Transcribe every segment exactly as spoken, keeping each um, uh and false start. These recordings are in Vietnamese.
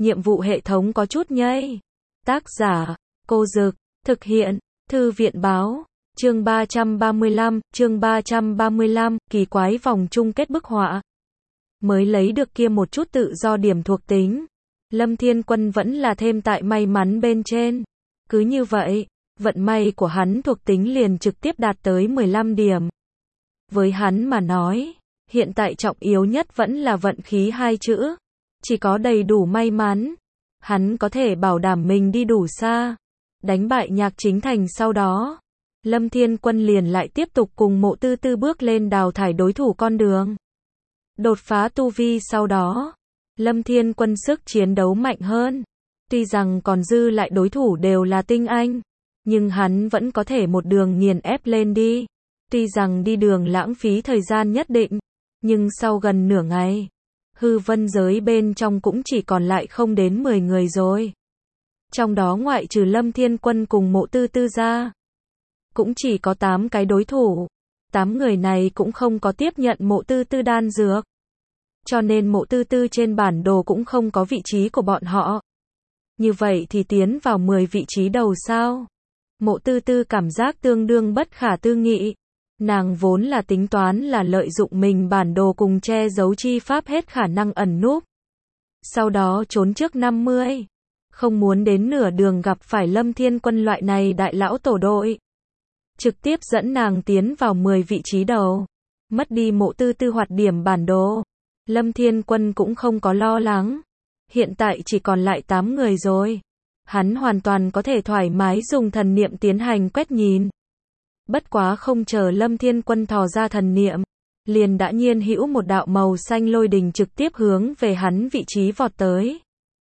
nhiệm vụ hệ thống có chút nhây. Tác giả, Cô Dực, thực hiện, Thư viện báo, chương ba trăm ba mươi lăm, chương ba trăm ba mươi lăm, kỳ quái vòng chung kết bức họa. Mới lấy được kia một chút tự do điểm thuộc tính. Lâm Thiên Quân vẫn là thêm tại may mắn bên trên. Cứ như vậy, vận may của hắn thuộc tính liền trực tiếp đạt tới mười lăm điểm. Với hắn mà nói, hiện tại trọng yếu nhất vẫn là vận khí hai chữ. Chỉ có đầy đủ may mắn, hắn có thể bảo đảm mình đi đủ xa. Đánh bại Nhạc Chính Thành sau đó, Lâm Thiên Quân liền lại tiếp tục cùng Mộ Tư Tư bước lên đào thải đối thủ con đường. Đột phá tu vi sau đó, Lâm Thiên Quân sức chiến đấu mạnh hơn. Tuy rằng còn dư lại đối thủ đều là tinh anh, nhưng hắn vẫn có thể một đường nghiền ép lên đi. Tuy rằng đi đường lãng phí thời gian nhất định, nhưng sau gần nửa ngày, hư vân giới bên trong cũng chỉ còn lại không đến mười người rồi. Trong đó ngoại trừ Lâm Thiên Quân cùng Mộ Tư Tư ra, cũng chỉ có tám cái đối thủ. tám người này cũng không có tiếp nhận Mộ Tư Tư đan dược. Cho nên Mộ Tư Tư trên bản đồ cũng không có vị trí của bọn họ. Như vậy thì tiến vào mười vị trí đầu sao? Mộ Tư Tư cảm giác tương đương bất khả tư nghị. Nàng vốn là tính toán là lợi dụng mình bản đồ cùng che giấu chi pháp hết khả năng ẩn núp. Sau đó trốn trước năm mươi. Không muốn đến nửa đường gặp phải Lâm Thiên Quân loại này đại lão tổ đội. Trực tiếp dẫn nàng tiến vào mười vị trí đầu. Mất đi Mộ Tư Tư hoạt điểm bản đồ. Lâm Thiên Quân cũng không có lo lắng. Hiện tại chỉ còn lại tám người rồi. Hắn hoàn toàn có thể thoải mái dùng thần niệm tiến hành quét nhìn. Bất quá không chờ Lâm Thiên Quân thò ra thần niệm, liền đã nhiên hữu một đạo màu xanh lôi đình trực tiếp hướng về hắn vị trí vọt tới.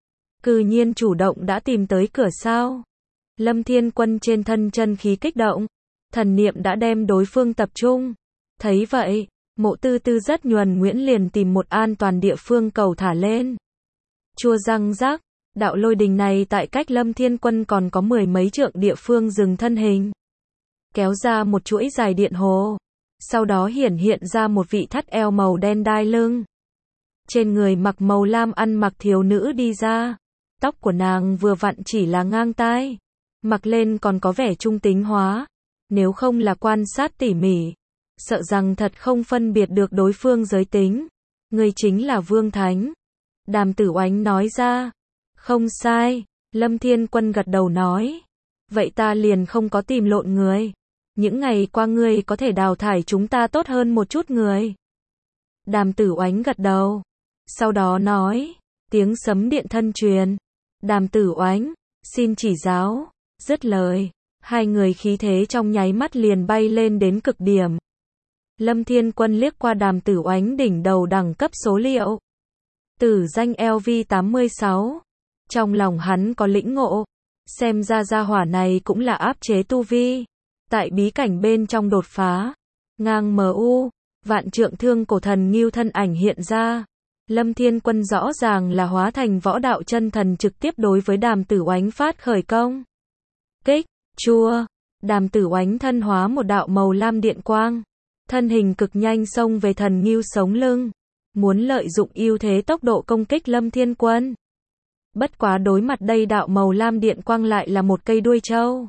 Cư nhiên chủ động đã tìm tới cửa sao. Lâm Thiên Quân trên thân chân khí kích động, thần niệm đã đem đối phương tập trung. Thấy vậy, Mộ Tư Tư rất nhuần nhuyễn liền tìm một an toàn địa phương cầu thả lên. Chua răng rắc, đạo lôi đình này tại cách Lâm Thiên Quân còn có mười mấy trượng địa phương dừng thân hình. Kéo ra một chuỗi dài điện hồ. Sau đó hiển hiện ra một vị thắt eo màu đen đai lưng. Trên người mặc màu lam ăn mặc thiếu nữ đi ra. Tóc của nàng vừa vặn chỉ là ngang tai. Mặc lên còn có vẻ trung tính hóa. Nếu không là quan sát tỉ mỉ, sợ rằng thật không phân biệt được đối phương giới tính. Người chính là Vương Thánh. Đàm Tử Oánh nói ra. Không sai, Lâm Thiên Quân gật đầu nói. Vậy ta liền không có tìm lộn người. Những ngày qua ngươi có thể đào thải chúng ta tốt hơn một chút người. Đàm Tử Oánh gật đầu. Sau đó nói, tiếng sấm điện thân truyền. Đàm Tử Oánh, xin chỉ giáo. Dứt lời, hai người khí thế trong nháy mắt liền bay lên đến cực điểm. Lâm Thiên Quân liếc qua Đàm Tử Oánh đỉnh đầu đẳng cấp số liệu. Tử danh L V tám mươi sáu. Trong lòng hắn có lĩnh ngộ. Xem ra gia hỏa này cũng là áp chế tu vi. Tại bí cảnh bên trong đột phá. Ngang em u, vạn trượng thương cổ thần Ngưu thân ảnh hiện ra. Lâm Thiên Quân rõ ràng là hóa thành võ đạo chân thần trực tiếp đối với Đàm Tử Oánh phát khởi công. Kích, chua, Đàm Tử Oánh thân hóa một đạo màu lam điện quang. Thân hình cực nhanh xông về thần Ngưu sống lưng. Muốn lợi dụng ưu thế tốc độ công kích Lâm Thiên Quân. Bất quá đối mặt đây đạo màu lam điện quang lại là một cây đuôi trâu.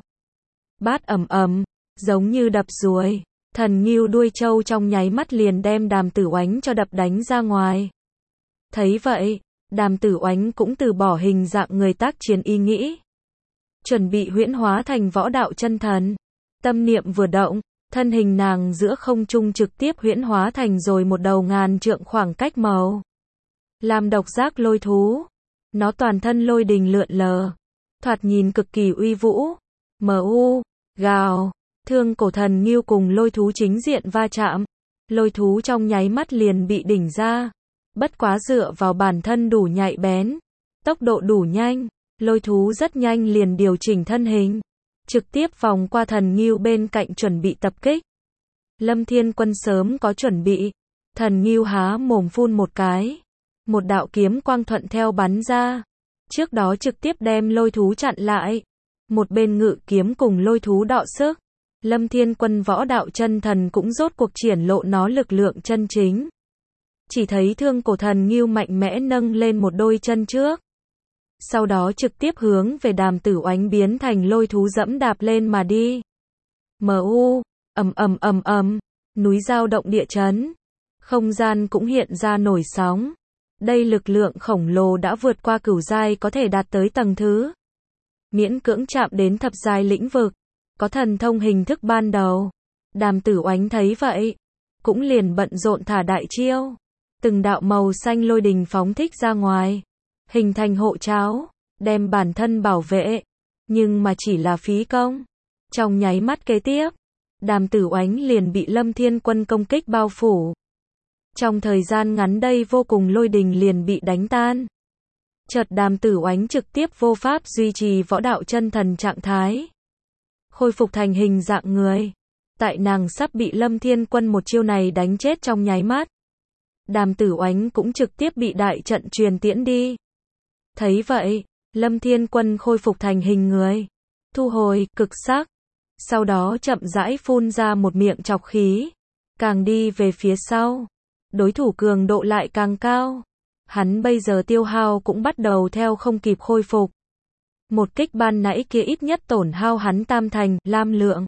Bát ầm ầm, giống như đập ruồi. Thần Ngưu đuôi trâu trong nháy mắt liền đem Đàm Tử Oánh cho đập đánh ra ngoài. Thấy vậy, Đàm Tử Oánh cũng từ bỏ hình dạng người tác chiến ý nghĩ. Chuẩn bị huyễn hóa thành võ đạo chân thần. Tâm niệm vừa động, thân hình nàng giữa không trung trực tiếp huyễn hóa thành rồi một đầu ngàn trượng khoảng cách màu làm độc giác lôi thú. Nó toàn thân lôi đình lượn lờ, thoạt nhìn cực kỳ uy vũ. em u, gào, thương cổ thần Ngưu cùng lôi thú chính diện va chạm. Lôi thú trong nháy mắt liền bị đỉnh ra. Bất quá dựa vào bản thân đủ nhạy bén, tốc độ đủ nhanh, lôi thú rất nhanh liền điều chỉnh thân hình. Trực tiếp vòng qua thần Ngưu bên cạnh chuẩn bị tập kích. Lâm Thiên Quân sớm có chuẩn bị. Thần Ngưu há mồm phun một cái. Một đạo kiếm quang thuận theo bắn ra. Trước đó trực tiếp đem lôi thú chặn lại. Một bên ngự kiếm cùng lôi thú đọ sức. Lâm Thiên Quân võ đạo chân thần cũng rốt cuộc triển lộ nó lực lượng chân chính. Chỉ thấy thương cổ thần Ngưu mạnh mẽ nâng lên một đôi chân trước. sau đó trực tiếp hướng về Đàm Tử Oánh biến thành lôi thú dẫm đạp lên mà đi. Mu, ầm ầm ầm ầm, núi dao động địa chấn, không gian cũng hiện ra nổi sóng. Đây lực lượng khổng lồ đã vượt qua cửu giai có thể đạt tới tầng thứ. Miễn cưỡng chạm đến thập giai lĩnh vực, có thần thông hình thức ban đầu. Đàm Tử Oánh thấy vậy, cũng liền bận rộn thả đại chiêu. Từng đạo màu xanh lôi đình phóng thích ra ngoài, hình thành hộ tráo, đem bản thân bảo vệ, nhưng mà chỉ là phí công. Trong nháy mắt kế tiếp, Đàm Tử Oánh liền bị Lâm Thiên Quân công kích bao phủ. Trong thời gian ngắn đây vô cùng lôi đình liền bị đánh tan. Chợt Đàm Tử Oánh trực tiếp vô pháp duy trì võ đạo chân thần trạng thái, khôi phục thành hình dạng người. Tại nàng sắp bị Lâm Thiên Quân một chiêu này đánh chết trong nháy mắt, Đàm Tử Oánh cũng trực tiếp bị đại trận truyền tiễn đi. Thấy vậy, Lâm Thiên Quân khôi phục thành hình người, thu hồi cực sắc, sau đó chậm rãi phun ra một miệng trọc khí, càng đi về phía sau, đối thủ cường độ lại càng cao. Hắn bây giờ tiêu hao cũng bắt đầu theo không kịp khôi phục. Một kích ban nãy kia ít nhất tổn hao hắn tam thành lam lượng.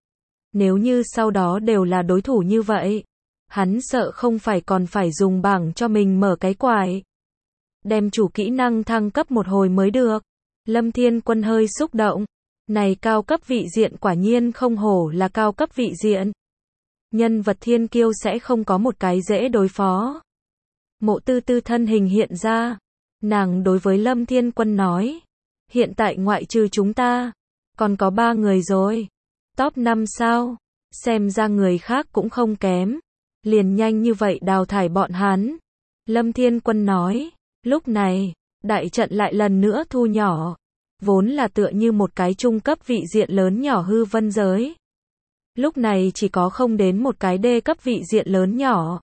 Nếu như sau đó đều là đối thủ như vậy, hắn sợ không phải còn phải dùng bảng cho mình mở cái quải, đem chủ kỹ năng thăng cấp một hồi mới được. Lâm Thiên Quân hơi xúc động. Này cao cấp vị diện quả nhiên không hổ là cao cấp vị diện. Nhân vật thiên kiêu sẽ không có một cái dễ đối phó. Mộ Tư Tư thân hình hiện ra. Nàng đối với Lâm Thiên Quân nói. Hiện tại ngoại trừ chúng ta, còn có ba người rồi. Top năm sao? Xem ra người khác cũng không kém. Liền nhanh như vậy đào thải bọn hắn. Lâm Thiên Quân nói. Lúc này, đại trận lại lần nữa thu nhỏ. Vốn là tựa như một cái trung cấp vị diện lớn nhỏ hư vân giới. Lúc này chỉ có không đến một cái đê cấp vị diện lớn nhỏ.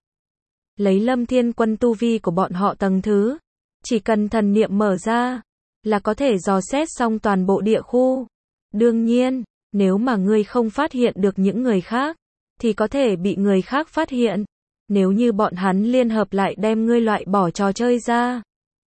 Lấy Lâm Thiên Quân tu vi của bọn họ tầng thứ, chỉ cần thần niệm mở ra, là có thể dò xét xong toàn bộ địa khu. Đương nhiên, nếu mà ngươi không phát hiện được những người khác, thì có thể bị người khác phát hiện. Nếu như bọn hắn liên hợp lại đem ngươi loại bỏ trò chơi ra,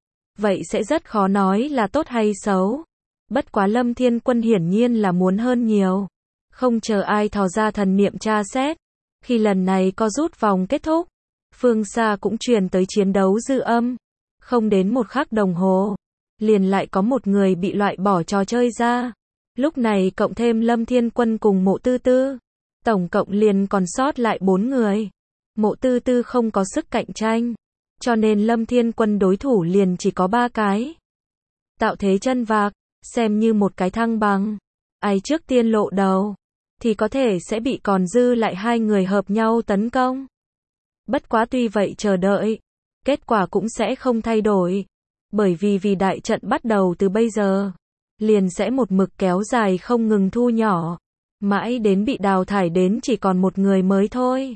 vậy sẽ rất khó nói là tốt hay xấu. Bất quá Lâm Thiên Quân hiển nhiên là muốn hơn nhiều. Không chờ ai thò ra thần niệm tra xét. Khi lần này co rút vòng kết thúc, phương xa cũng truyền tới chiến đấu dư âm. Không đến một khắc đồng hồ, liền lại có một người bị loại bỏ trò chơi ra. Lúc này cộng thêm Lâm Thiên Quân cùng Mộ Tư Tư, tổng cộng liền còn sót lại bốn người. Mộ Tư Tư không có sức cạnh tranh, cho nên Lâm Thiên Quân đối thủ liền chỉ có ba cái. Tạo thế chân vạc, xem như một cái thăng bằng. Ai trước tiên lộ đầu, thì có thể sẽ bị còn dư lại hai người hợp nhau tấn công. Bất quá tuy vậy chờ đợi, kết quả cũng sẽ không thay đổi. Bởi vì vì đại trận bắt đầu từ bây giờ, liền sẽ một mực kéo dài không ngừng thu nhỏ, mãi đến bị đào thải đến chỉ còn một người mới thôi.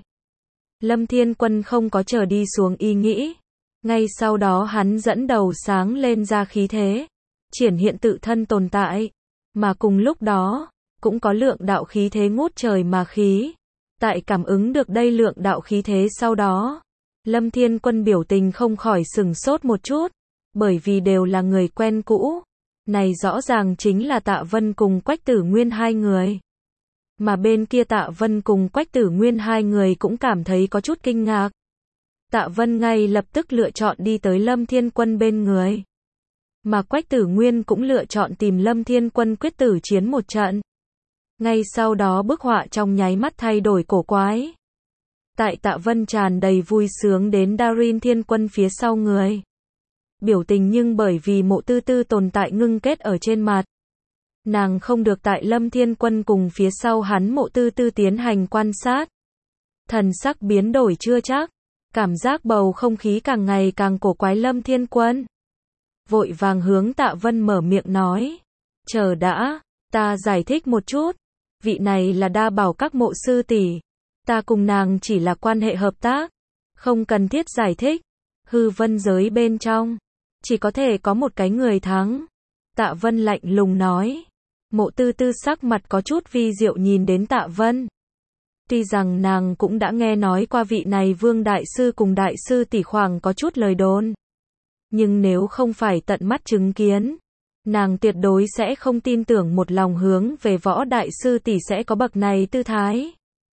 Lâm Thiên Quân không có chờ đi xuống ý nghĩ. Ngay sau đó hắn dẫn đầu sáng lên ra khí thế, triển hiện tự thân tồn tại, mà cùng lúc đó, cũng có lượng đạo khí thế ngút trời mà khí. Tại cảm ứng được đây lượng đạo khí thế sau đó, Lâm Thiên Quân biểu tình không khỏi sừng sốt một chút, bởi vì đều là người quen cũ. Này rõ ràng chính là Tạ Vân cùng Quách Tử Nguyên hai người. Mà bên kia Tạ Vân cùng Quách Tử Nguyên hai người cũng cảm thấy có chút kinh ngạc. Tạ Vân ngay lập tức lựa chọn đi tới Lâm Thiên Quân bên người. Mà Quách Tử Nguyên cũng lựa chọn tìm Lâm Thiên Quân quyết tử chiến một trận. Ngay sau đó bức họa trong nháy mắt thay đổi cổ quái. Tại Tạ Vân tràn đầy vui sướng đến Darin Thiên Quân phía sau người. Biểu tình nhưng bởi vì Mộ Tư Tư tồn tại ngưng kết ở trên mặt. Nàng không được tại Lâm Thiên Quân cùng phía sau hắn Mộ Tư Tư tiến hành quan sát. Thần sắc biến đổi chưa chắc. Cảm giác bầu không khí càng ngày càng cổ quái. Lâm Thiên Quân vội vàng hướng Tạ Vân mở miệng nói. Chờ đã, ta giải thích một chút. Vị này là Đa Bảo các Mộ sư tỷ. Ta cùng nàng chỉ là quan hệ hợp tác. Không cần thiết giải thích. Hư vân giới bên trong, chỉ có thể có một cái người thắng. Tạ Vân lạnh lùng nói. Mộ Tư Tư sắc mặt có chút vi diệu nhìn đến Tạ Vân. Tuy rằng nàng cũng đã nghe nói qua vị này Vương Đại Sư cùng Đại Sư tỷ khoảng có chút lời đồn. Nhưng nếu không phải tận mắt chứng kiến, nàng tuyệt đối sẽ không tin tưởng một lòng hướng về võ đại sư tỷ sẽ có bậc này tư thái.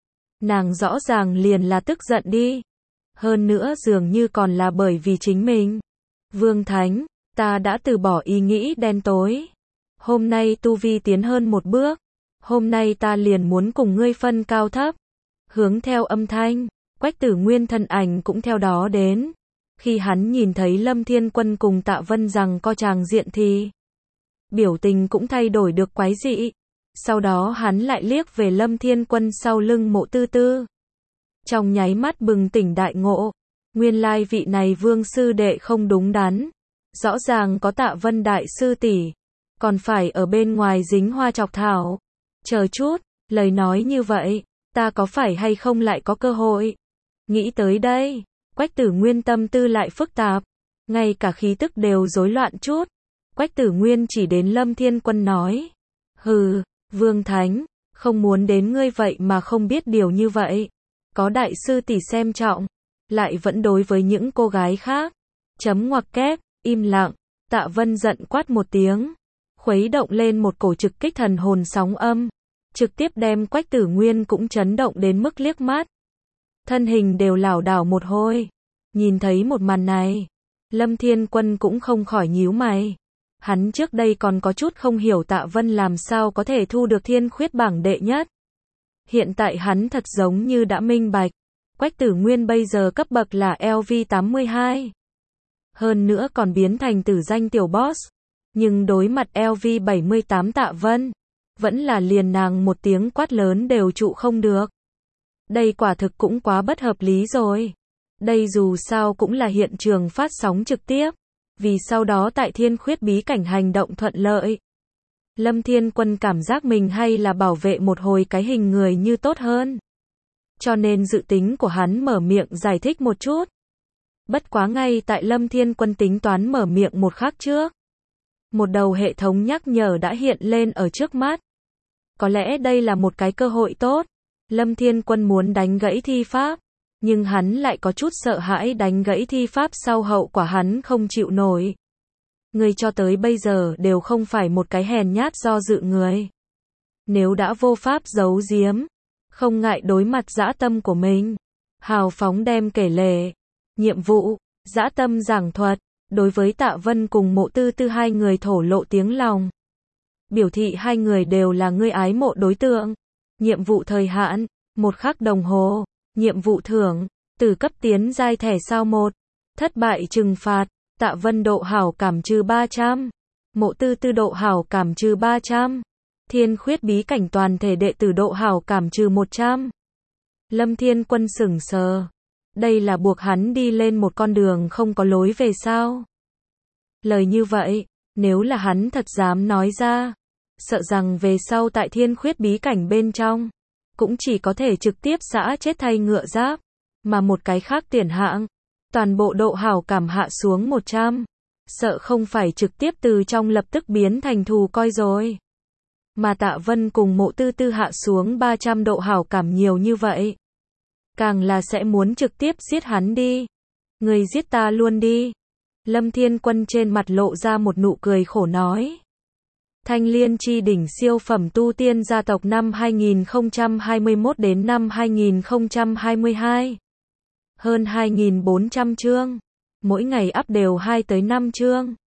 Nàng rõ ràng liền là tức giận đi. Hơn nữa dường như còn là bởi vì chính mình. Vương Thánh, ta đã từ bỏ ý nghĩ đen tối. Hôm nay tu vi tiến hơn một bước. Hôm nay ta liền muốn cùng ngươi phân cao thấp. Hướng theo âm thanh, Quách Tử Nguyên thân ảnh cũng theo đó đến. Khi hắn nhìn thấy Lâm Thiên Quân cùng Tạ Vân rằng co tràng diện thì biểu tình cũng thay đổi được quái dị. Sau đó hắn lại liếc về Lâm Thiên Quân sau lưng Mộ Tư Tư. Trong nháy mắt bừng tỉnh đại ngộ. Nguyên lai vị này Vương sư đệ không đúng đắn. Rõ ràng có Tạ Vân đại sư tỷ, còn phải ở bên ngoài dính hoa chọc thảo. Chờ chút, lời nói như vậy, ta có phải hay không lại có cơ hội? Nghĩ tới đây, Quách Tử Nguyên tâm tư lại phức tạp, ngay cả khí tức đều rối loạn chút. Quách Tử Nguyên chỉ đến Lâm Thiên Quân nói, hừ, Vương Thánh, không muốn đến ngươi vậy mà không biết điều như vậy. Có đại sư tỷ xem trọng, lại vẫn đối với những cô gái khác. Chấm ngoặc kép, im lặng. Tạ Vân giận quát một tiếng, khuấy động lên một cổ trực kích thần hồn sóng âm, trực tiếp đem Quách Tử Nguyên cũng chấn động đến mức liếc mắt. Thân hình đều lảo đảo một hồi. Nhìn thấy một màn này, Lâm Thiên Quân cũng không khỏi nhíu mày. Hắn trước đây còn có chút không hiểu Tạ Vân làm sao có thể thu được thiên khuyết bảng đệ nhất. Hiện tại hắn thật giống như đã minh bạch. Quách Tử Nguyên bây giờ cấp bậc là L V tám mươi hai. Hơn nữa còn biến thành tử danh tiểu boss. Nhưng đối mặt L V bảy mươi tám Tạ Vân, vẫn là liền nàng một tiếng quát lớn đều trụ không được. Đây quả thực cũng quá bất hợp lý rồi. Đây dù sao cũng là hiện trường phát sóng trực tiếp. Vì sau đó tại thiên khuyết bí cảnh hành động thuận lợi. Lâm Thiên Quân cảm giác mình hay là bảo vệ một hồi cái hình người như tốt hơn. Cho nên dự tính của hắn mở miệng giải thích một chút. Bất quá ngay tại Lâm Thiên Quân tính toán mở miệng một khắc trước. Một đầu hệ thống nhắc nhở đã hiện lên ở trước mắt. Có lẽ đây là một cái cơ hội tốt. Lâm Thiên Quân muốn đánh gãy thi pháp. Nhưng hắn lại có chút sợ hãi đánh gãy thi pháp sau hậu quả hắn không chịu nổi. Người cho tới bây giờ đều không phải một cái hèn nhát do dự người. Nếu đã vô pháp giấu giếm, không ngại đối mặt dã tâm của mình. Hào phóng đem kể lể, nhiệm vụ, dã tâm giảng thuật, đối với Tạ Vân cùng Mộ Tư Tư hai người thổ lộ tiếng lòng. Biểu thị hai người đều là người ái mộ đối tượng. Nhiệm vụ thời hạn, một khắc đồng hồ. Nhiệm vụ thưởng, từ cấp tiến giai thẻ sao một. Thất bại trừng phạt, Tạ Vân độ hảo cảm trừ ba trăm. Mộ Tư Tư độ hảo cảm trừ ba trăm. Thiên khuyết bí cảnh toàn thể đệ tử độ hảo cảm trừ một trăm. Lâm Thiên Quân sững sờ. Đây là buộc hắn đi lên một con đường không có lối về sao? Lời như vậy, nếu là hắn thật dám nói ra, sợ rằng về sau tại thiên khuyết bí cảnh bên trong, cũng chỉ có thể trực tiếp giã chết thay ngựa giáp, mà một cái khác tiền hạng, toàn bộ độ hảo cảm hạ xuống một trăm, sợ không phải trực tiếp từ trong lập tức biến thành thù coi rồi. Mà Tạ Vân cùng Mộ Tư Tư hạ xuống ba trăm độ hảo cảm nhiều như vậy, càng là sẽ muốn trực tiếp giết hắn đi. Người giết ta luôn đi. Lâm Thiên Quân trên mặt lộ ra một nụ cười khổ nói. Thanh Liên chi đỉnh siêu phẩm tu tiên gia tộc năm hai nghìn không trăm hai mươi mốt đến năm hai nghìn không trăm hai mươi hai. Hơn hai nghìn bốn trăm chương. Mỗi ngày up đều hai tới năm chương.